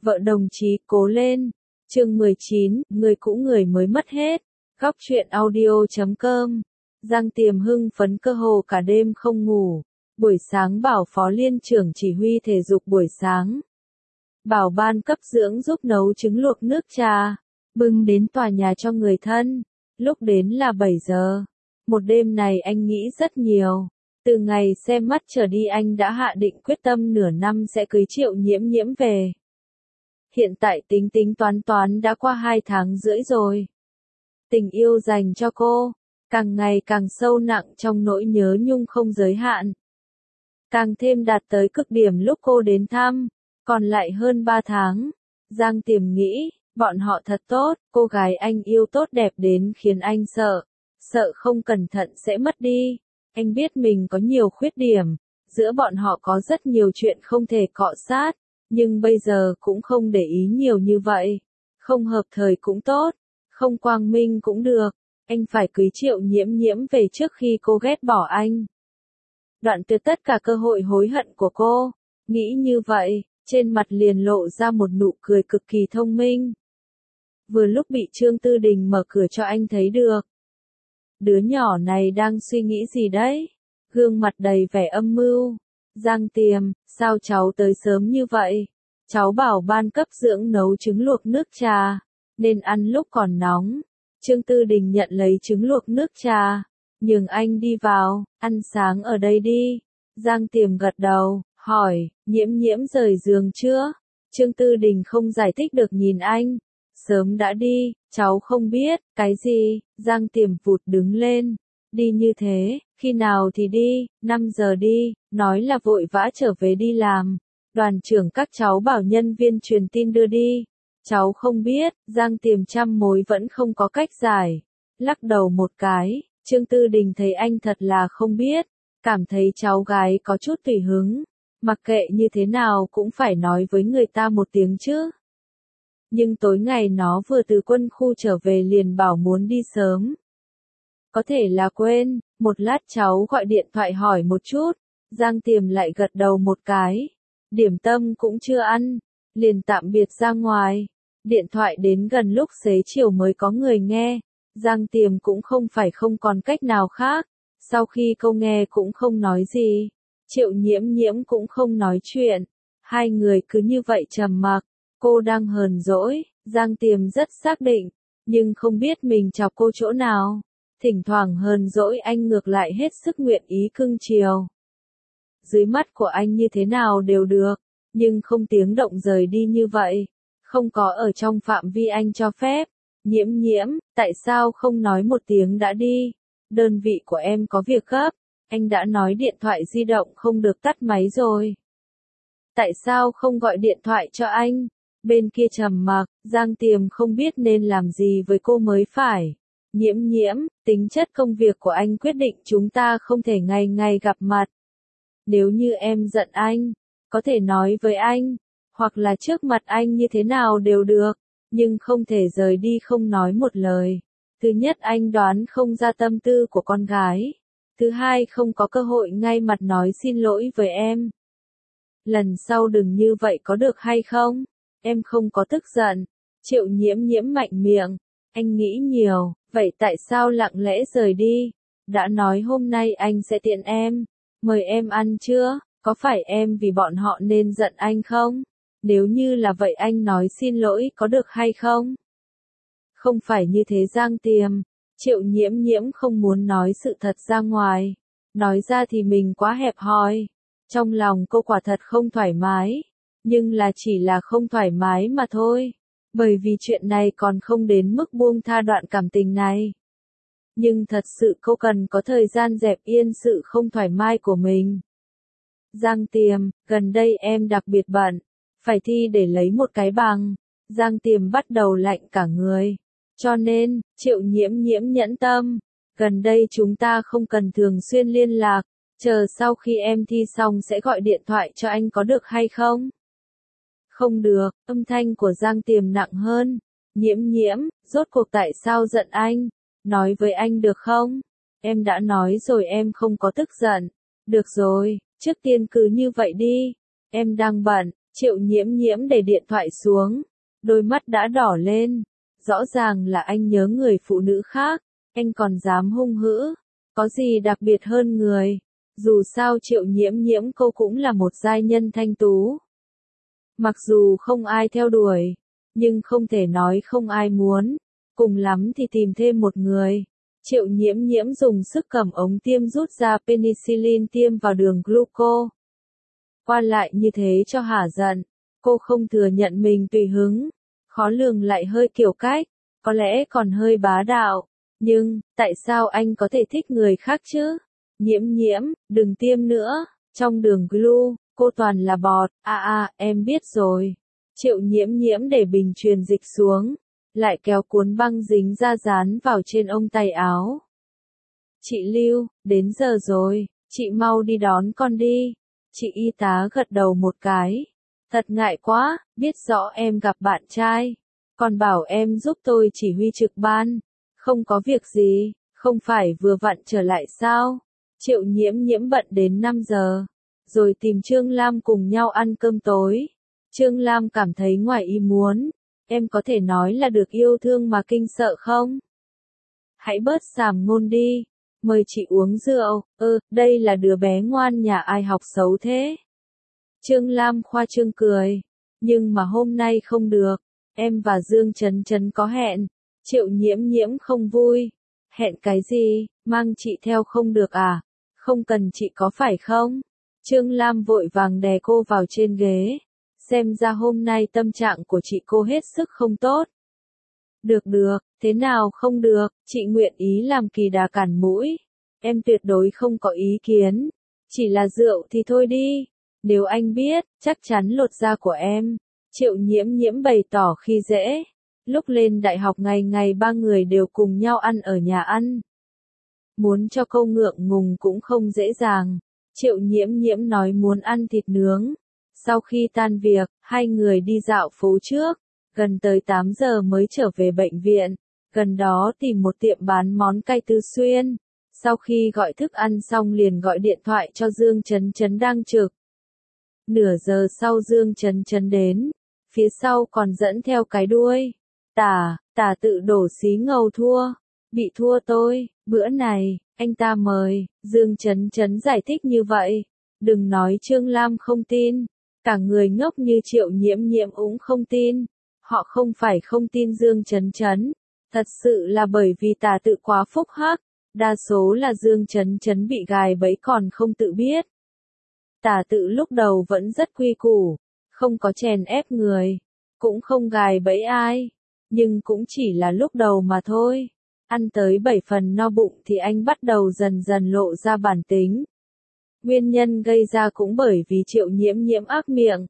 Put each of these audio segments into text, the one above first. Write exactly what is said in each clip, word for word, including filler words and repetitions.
Vợ đồng chí cố lên. Chương mười chín, người cũ người mới mất hết. Góc truyện audio chấm com. Giang Tiềm hưng phấn cơ hồ cả đêm không ngủ. Buổi sáng bảo phó liên trưởng chỉ huy thể dục buổi sáng. Bảo ban cấp dưỡng giúp nấu trứng luộc nước trà. Bưng đến tòa nhà cho người thân. Lúc đến là bảy giờ. Một đêm này anh nghĩ rất nhiều. Từ ngày xem mắt trở đi anh đã hạ định quyết tâm nửa năm sẽ cưới Triệu Nhiễm Nhiễm về. Hiện tại tính tính toán toán đã qua hai tháng rưỡi rồi. Tình yêu dành cho cô, càng ngày càng sâu nặng trong nỗi nhớ nhung không giới hạn. Càng thêm đạt tới cực điểm lúc cô đến thăm, còn lại hơn ba tháng. Giang Tiềm nghĩ, bọn họ thật tốt, cô gái anh yêu tốt đẹp đến khiến anh sợ, sợ không cẩn thận sẽ mất đi. Anh biết mình có nhiều khuyết điểm, giữa bọn họ có rất nhiều chuyện không thể cọ sát, nhưng bây giờ cũng không để ý nhiều như vậy. Không hợp thời cũng tốt, không quang minh cũng được, anh phải cưới Triệu Nhiễm Nhiễm về trước khi cô ghét bỏ anh. Đoạn tuyệt tất cả cơ hội hối hận của cô, nghĩ như vậy, trên mặt liền lộ ra một nụ cười cực kỳ thông minh. Vừa lúc bị Trương Tư Đình mở cửa cho anh thấy được. Đứa nhỏ này đang suy nghĩ gì đấy? Gương mặt đầy vẻ âm mưu. Giang Tiềm, sao cháu tới sớm như vậy? Cháu bảo ban cấp dưỡng nấu trứng luộc nước trà, nên ăn lúc còn nóng. Trương Tư Đình nhận lấy trứng luộc nước trà, nhường anh đi vào, ăn sáng ở đây đi. Giang Tiềm gật đầu, hỏi, Nhiễm Nhiễm rời giường chưa? Trương Tư Đình không giải thích được nhìn anh. Sớm đã đi, cháu không biết, cái gì? Giang Tiềm vụt đứng lên. Đi như thế, khi nào thì đi? năm giờ đi, nói là vội vã trở về đi làm. Đoàn trưởng các cháu bảo nhân viên truyền tin đưa đi. Cháu không biết, Giang Tiềm trăm mối vẫn không có cách giải. Lắc đầu một cái, Trương Tư Đình thấy anh thật là không biết, cảm thấy cháu gái có chút tùy hứng. Mặc kệ như thế nào cũng phải nói với người ta một tiếng chứ. Nhưng tối ngày nó vừa từ quân khu trở về liền bảo muốn đi sớm. Có thể là quên, một lát cháu gọi điện thoại hỏi một chút. Giang Tiềm lại gật đầu một cái. Điểm tâm cũng chưa ăn, liền tạm biệt ra ngoài. Điện thoại đến gần lúc xế chiều mới có người nghe. Giang Tiềm cũng không phải không còn cách nào khác. Sau khi câu nghe cũng không nói gì. Triệu Nhiễm Nhiễm cũng không nói chuyện. Hai người cứ như vậy trầm mặc. Cô đang hờn dỗi, Giang Tiềm rất xác định, nhưng không biết mình chọc cô chỗ nào. Thỉnh thoảng hờn dỗi anh ngược lại hết sức nguyện ý cưng chiều. Dưới mắt của anh như thế nào đều được, nhưng không tiếng động rời đi như vậy. Không có ở trong phạm vi anh cho phép. Nhiễm Nhiễm, tại sao không nói một tiếng đã đi? Đơn vị của em có việc gấp, anh đã nói điện thoại di động không được tắt máy rồi. Tại sao không gọi điện thoại cho anh? Bên kia trầm mặc, Giang Tiềm không biết nên làm gì với cô mới phải. Nhiễm Nhiễm, tính chất công việc của anh quyết định chúng ta không thể ngày ngày gặp mặt. Nếu như em giận anh, có thể nói với anh, hoặc là trước mặt anh như thế nào đều được, nhưng không thể rời đi không nói một lời. Thứ nhất anh đoán không ra tâm tư của con gái. Thứ hai không có cơ hội ngay mặt nói xin lỗi với em. Lần sau đừng như vậy có được hay không? Em không có tức giận. Triệu Nhiễm Nhiễm mạnh miệng. Anh nghĩ nhiều, vậy tại sao lặng lẽ rời đi? Đã nói hôm nay anh sẽ tiện em. Mời em ăn chưa? Có phải em vì bọn họ nên giận anh không? Nếu như là vậy anh nói xin lỗi có được hay không? Không phải như thế Giang Tiềm. Triệu Nhiễm Nhiễm không muốn nói sự thật ra ngoài. Nói ra thì mình quá hẹp hòi. Trong lòng cô quả thật không thoải mái. Nhưng là chỉ là không thoải mái mà thôi. Bởi vì chuyện này còn không đến mức buông tha đoạn cảm tình này. Nhưng thật sự cô cần có thời gian dẹp yên sự không thoải mái của mình. Giang Tiềm, gần đây em đặc biệt bận. Phải thi để lấy một cái bằng. Giang Tiềm bắt đầu lạnh cả người. Cho nên, Triệu Nhiễm Nhiễm nhẫn tâm. Gần đây chúng ta không cần thường xuyên liên lạc. Chờ sau khi em thi xong sẽ gọi điện thoại cho anh có được hay không? Không được, âm thanh của Giang Tiềm nặng hơn. Nhiễm Nhiễm, rốt cuộc tại sao giận anh? Nói với anh được không? Em đã nói rồi em không có tức giận. Được rồi, trước tiên cứ như vậy đi. Em đang bận, Triệu Nhiễm Nhiễm để điện thoại xuống, đôi mắt đã đỏ lên, rõ ràng là anh nhớ người phụ nữ khác, anh còn dám hung hữ, có gì đặc biệt hơn người, dù sao Triệu Nhiễm Nhiễm cô cũng là một giai nhân thanh tú. Mặc dù không ai theo đuổi, nhưng không thể nói không ai muốn, cùng lắm thì tìm thêm một người. Triệu Nhiễm Nhiễm dùng sức cầm ống tiêm rút ra penicillin tiêm vào đường gluco. Qua lại như thế cho hả giận, cô không thừa nhận mình tùy hứng, khó lường lại hơi kiểu cách, có lẽ còn hơi bá đạo, nhưng, tại sao anh có thể thích người khác chứ? Nhiễm Nhiễm, đừng tiêm nữa, trong đường glu, cô toàn là bọt, à à, em biết rồi. Triệu Nhiễm Nhiễm để bình truyền dịch xuống, lại kéo cuốn băng dính ra dán vào trên ông tay áo. Chị Lưu, đến giờ rồi, chị mau đi đón con đi. Chị y tá gật đầu một cái. Thật ngại quá, biết rõ em gặp bạn trai. Còn bảo em giúp tôi chỉ huy trực ban. Không có việc gì, không phải vừa vặn trở lại sao? Triệu Nhiễm Nhiễm bận đến năm giờ. Rồi tìm Trương Lam cùng nhau ăn cơm tối. Trương Lam cảm thấy ngoài ý muốn. Em có thể nói là được yêu thương mà kinh sợ không? Hãy bớt sàm ngôn đi. Mời chị uống rượu, ơ, ừ, đây là đứa bé ngoan nhà ai học xấu thế? Trương Lam khoa trương cười. Nhưng mà hôm nay không được, em và Dương Chấn Chấn có hẹn. Triệu Nhiễm Nhiễm không vui. Hẹn cái gì, mang chị theo không được à? Không cần chị có phải không? Trương Lam vội vàng đè cô vào trên ghế. Xem ra hôm nay tâm trạng của chị cô hết sức không tốt. Được được, thế nào không được, chị nguyện ý làm kỳ đà cản mũi. Em tuyệt đối không có ý kiến. Chỉ là rượu thì thôi đi. Nếu anh biết, chắc chắn lột da của em. Triệu Nhiễm Nhiễm bày tỏ khi dễ. Lúc lên đại học ngày ngày ba người đều cùng nhau ăn ở nhà ăn. Muốn cho câu ngượng ngùng cũng không dễ dàng. Triệu Nhiễm Nhiễm nói muốn ăn thịt nướng. Sau khi tan việc, hai người đi dạo phố trước. Gần tới tám giờ mới trở về bệnh viện. Gần đó tìm một tiệm bán món cay Tư Xuyên. Sau khi gọi thức ăn xong liền gọi điện thoại cho Dương Chấn Chấn đang trực. Nửa giờ sau Dương Chấn Chấn đến. Phía sau còn dẫn theo cái đuôi. Tả, tả tự đổ xí ngầu thua. Bị thua tôi, bữa này, anh ta mời. Dương Chấn Chấn giải thích như vậy. Đừng nói Trương Lam không tin. Cả người ngốc như Triệu Nhiễm Nhiễm cũng không tin. Họ không phải không tin Dương Chấn Chấn. Thật sự là bởi vì tả tự quá phúc hắc. Đa số là Dương Chấn Chấn bị gài bẫy còn không tự biết. Tả tự lúc đầu vẫn rất quy củ. Không có chèn ép người. Cũng không gài bẫy ai. Nhưng cũng chỉ là lúc đầu mà thôi. Ăn tới bảy phần no bụng thì anh bắt đầu dần dần lộ ra bản tính. Nguyên nhân gây ra cũng bởi vì Triệu Nhiễm Nhiễm ác miệng.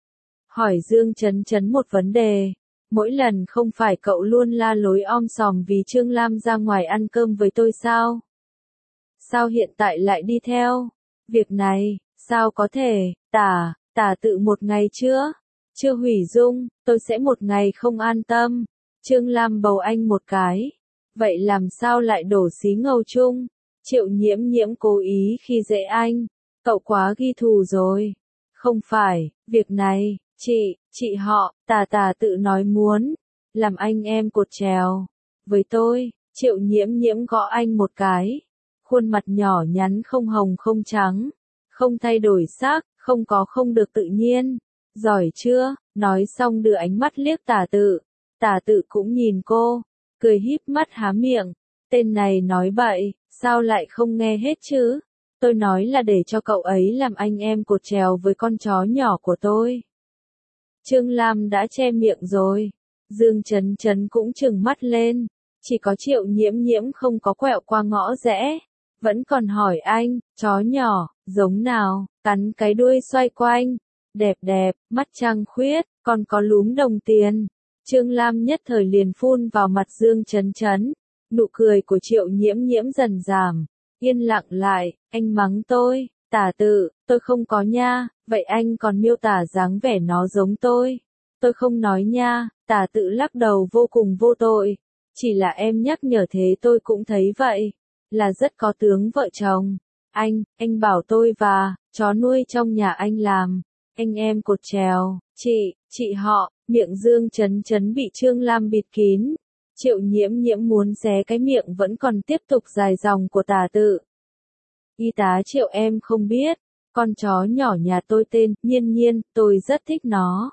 Hỏi Dương Chấn Chấn một vấn đề. Mỗi lần không phải cậu luôn la lối om sòm vì Trương Lam ra ngoài ăn cơm với tôi sao? Sao hiện tại lại đi theo? Việc này, sao có thể, tả, tả tự một ngày chưa? Chưa hủy dung, tôi sẽ một ngày không an tâm. Trương Lam bầu anh một cái. Vậy làm sao lại đổ xí ngầu chung? Triệu Nhiễm Nhiễm cố ý khi dễ anh. Cậu quá ghi thù rồi. Không phải, việc này, chị, chị họ, tà tà tự nói muốn. Làm anh em cột trèo. Với tôi, Triệu Nhiễm Nhiễm gõ anh một cái. Khuôn mặt nhỏ nhắn không hồng không trắng. Không thay đổi sắc, không có không được tự nhiên. Giỏi chưa? Nói xong đưa ánh mắt liếc tả tự. Tả tự cũng nhìn cô. Cười híp mắt há miệng. Tên này nói bậy, sao lại không nghe hết chứ? Tôi nói là để cho cậu ấy làm anh em cột trèo với con chó nhỏ của tôi. Trương Lam đã che miệng rồi. Dương Chấn Chấn cũng trừng mắt lên. Chỉ có Triệu Nhiễm Nhiễm không có quẹo qua ngõ rẽ. Vẫn còn hỏi anh, chó nhỏ, giống nào, cắn cái đuôi xoay quanh. Đẹp đẹp, mắt trăng khuyết, còn có lúm đồng tiền. Trương Lam nhất thời liền phun vào mặt Dương Chấn Chấn. Nụ cười của Triệu Nhiễm Nhiễm dần giảm. Yên lặng lại, anh mắng tôi, tả tự, tôi không có nha, vậy anh còn miêu tả dáng vẻ nó giống tôi. Tôi không nói nha, tả tự lắc đầu vô cùng vô tội. Chỉ là em nhắc nhở thế tôi cũng thấy vậy. Là rất có tướng vợ chồng. Anh, anh bảo tôi và, chó nuôi trong nhà anh làm. anh em cột trèo, chị, chị họ, miệng Dương Chấn Chấn bị Trương Lam bịt kín. Triệu Nhiễm Nhiễm muốn xé cái miệng vẫn còn tiếp tục dài dòng của Tả Tự. Y tá Triệu em không biết, con chó nhỏ nhà tôi tên Nhiên Nhiên, tôi rất thích nó.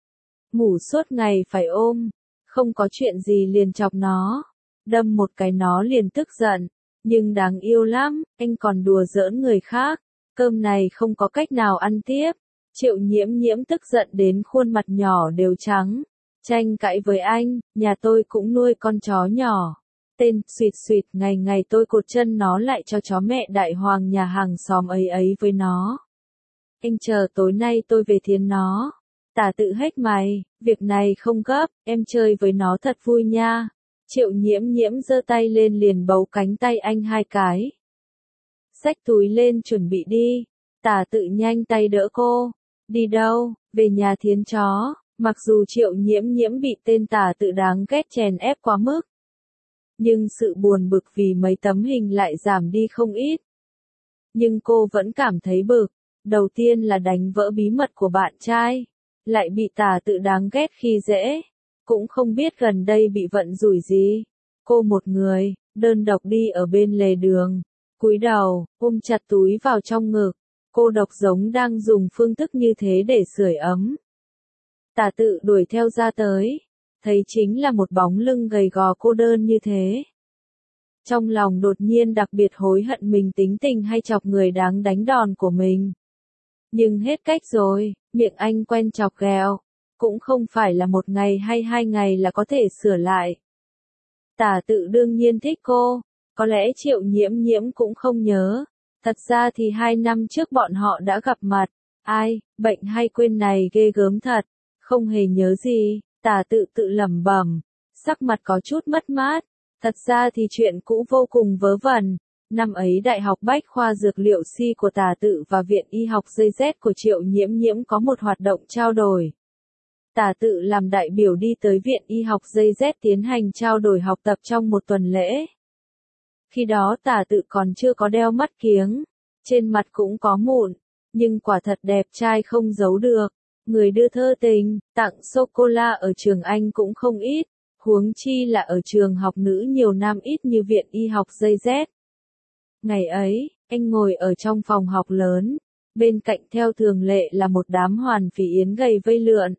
Ngủ suốt ngày phải ôm, không có chuyện gì liền chọc nó, đâm một cái nó liền tức giận, nhưng đáng yêu lắm, anh còn đùa giỡn người khác, cơm này không có cách nào ăn tiếp. Triệu Nhiễm Nhiễm tức giận đến khuôn mặt nhỏ đều trắng, tranh cãi với anh, nhà tôi cũng nuôi con chó nhỏ. Tên Xuyệt Xuyệt, ngày ngày tôi cột chân nó lại cho chó mẹ đại hoàng nhà hàng xóm ấy ấy với nó. Anh chờ tối nay tôi về thiến nó. Tả Tự hếch mày, việc này không gấp, em chơi với nó thật vui nha. Triệu Nhiễm Nhiễm giơ tay lên liền bấu cánh tay anh hai cái. Xách túi lên chuẩn bị đi. Tả Tự nhanh tay đỡ cô. Đi đâu? Về nhà thiến chó. Mặc dù Triệu Nhiễm Nhiễm bị tên Tả Tự đáng ghét chèn ép quá mức, nhưng sự buồn bực vì mấy tấm hình lại giảm đi không ít. Nhưng cô vẫn cảm thấy bực. Đầu tiên là đánh vỡ bí mật của bạn trai, lại bị Tả Tự đáng ghét khi dễ. Cũng không biết gần đây bị vận rủi gì. Cô một người, đơn độc đi ở bên lề đường, cúi đầu, ôm chặt túi vào trong ngực. Cô độc giống đang dùng phương thức như thế để sưởi ấm. Tả Tự đuổi theo ra tới, thấy chính là một bóng lưng gầy gò cô đơn như thế. Trong lòng đột nhiên đặc biệt hối hận mình tính tình hay chọc người đáng đánh đòn của mình. Nhưng hết cách rồi, miệng anh quen chọc ghẹo, cũng không phải là một ngày hay hai ngày là có thể sửa lại. Tả Tự đương nhiên thích cô, có lẽ Triệu Nhiễm Nhiễm cũng không nhớ. Thật ra thì hai năm trước bọn họ đã gặp mặt. Ai, bệnh hay quên này ghê gớm thật, không hề nhớ gì. Tả Tự tự lẩm bẩm, sắc mặt có chút mất mát. Thật ra thì chuyện cũ vô cùng vớ vẩn. Năm ấy Đại học Bách khoa Dược liệu Si của Tả Tự và Viện Y học dây dét của Triệu Nhiễm Nhiễm có một hoạt động trao đổi. Tả Tự làm đại biểu đi tới Viện Y học dây dét tiến hành trao đổi học tập trong một tuần lễ. Khi đó Tả Tự còn chưa có đeo mắt kiếng, trên mặt cũng có mụn, nhưng quả thật đẹp trai không giấu được. Người đưa thơ tình, tặng sô-cô-la ở trường Anh cũng không ít, huống chi là ở trường học nữ nhiều nam ít như Viện Y học dây dét. Ngày ấy, anh ngồi ở trong phòng học lớn, bên cạnh theo thường lệ là một đám hoàn phỉ yến gầy vây lượn.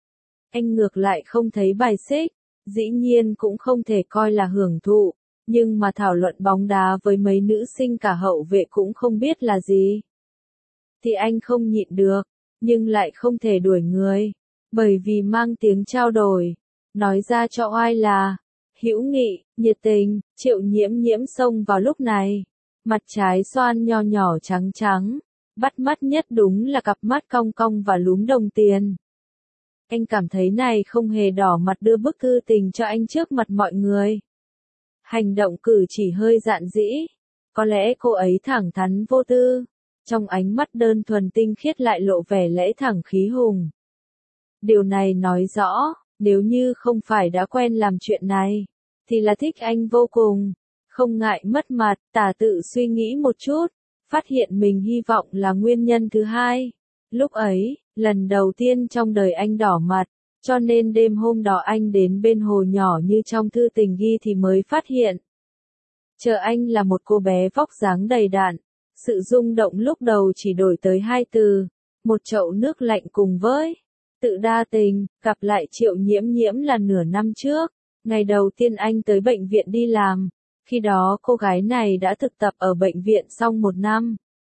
Anh ngược lại không thấy bài xích, dĩ nhiên cũng không thể coi là hưởng thụ, nhưng mà thảo luận bóng đá với mấy nữ sinh cả hậu vệ cũng không biết là gì. Thì anh không nhịn được, nhưng lại không thể đuổi người, bởi vì mang tiếng trao đổi, nói ra cho oai là hữu nghị, nhiệt tình. Triệu Nhiễm Nhiễm xông vào lúc này, mặt trái xoan nho nhỏ trắng trắng, bắt mắt nhất đúng là cặp mắt cong cong và lúm đồng tiền. Anh cảm thấy này không hề đỏ mặt đưa bức thư tình cho anh trước mặt mọi người. Hành động cử chỉ hơi dạn dĩ, có lẽ cô ấy thẳng thắn vô tư, trong ánh mắt đơn thuần tinh khiết lại lộ vẻ lẽ thẳng khí hùng. Điều này nói rõ, nếu như không phải đã quen làm chuyện này, thì là thích anh vô cùng, không ngại mất mặt. Tả Tự suy nghĩ một chút, phát hiện mình hy vọng là nguyên nhân thứ hai. Lúc ấy, lần đầu tiên trong đời anh đỏ mặt, cho nên đêm hôm đó anh đến bên hồ nhỏ như trong thư tình ghi thì mới phát hiện. Chờ anh là một cô bé vóc dáng đầy đặn, sự rung động lúc đầu chỉ đổi tới hai từ, một chậu nước lạnh cùng với tự đa tình. Gặp lại Triệu Nhiễm Nhiễm là nửa năm trước, ngày đầu tiên anh tới bệnh viện đi làm, khi đó cô gái này đã thực tập ở bệnh viện xong một năm.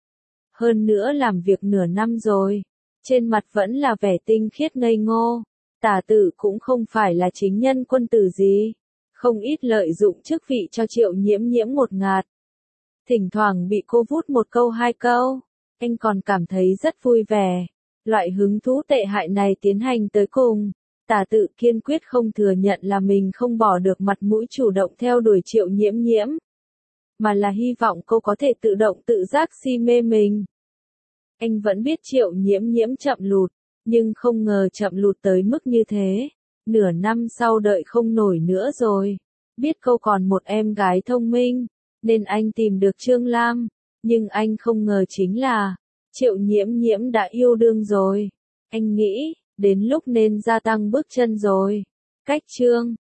Hơn nữa làm việc nửa năm rồi, trên mặt vẫn là vẻ tinh khiết ngây ngô. Tả Tự cũng không phải là chính nhân quân tử gì, không ít lợi dụng chức vị cho Triệu Nhiễm Nhiễm ngột ngạt. Thỉnh thoảng bị cô vút một câu hai câu, anh còn cảm thấy rất vui vẻ. Loại hứng thú tệ hại này tiến hành tới cùng, Tả Tự kiên quyết không thừa nhận là mình không bỏ được mặt mũi chủ động theo đuổi Triệu Nhiễm Nhiễm, mà là hy vọng cô có thể tự động tự giác si mê mình. Anh vẫn biết Triệu Nhiễm Nhiễm chậm lụt, nhưng không ngờ chậm lụt tới mức như thế. Nửa năm sau đợi không nổi nữa rồi, biết cô còn một em gái thông minh, nên anh tìm được Trương Lam, nhưng anh không ngờ chính là Triệu Nhiễm Nhiễm đã yêu đương rồi. Anh nghĩ, đến lúc nên gia tăng bước chân rồi. Cách chương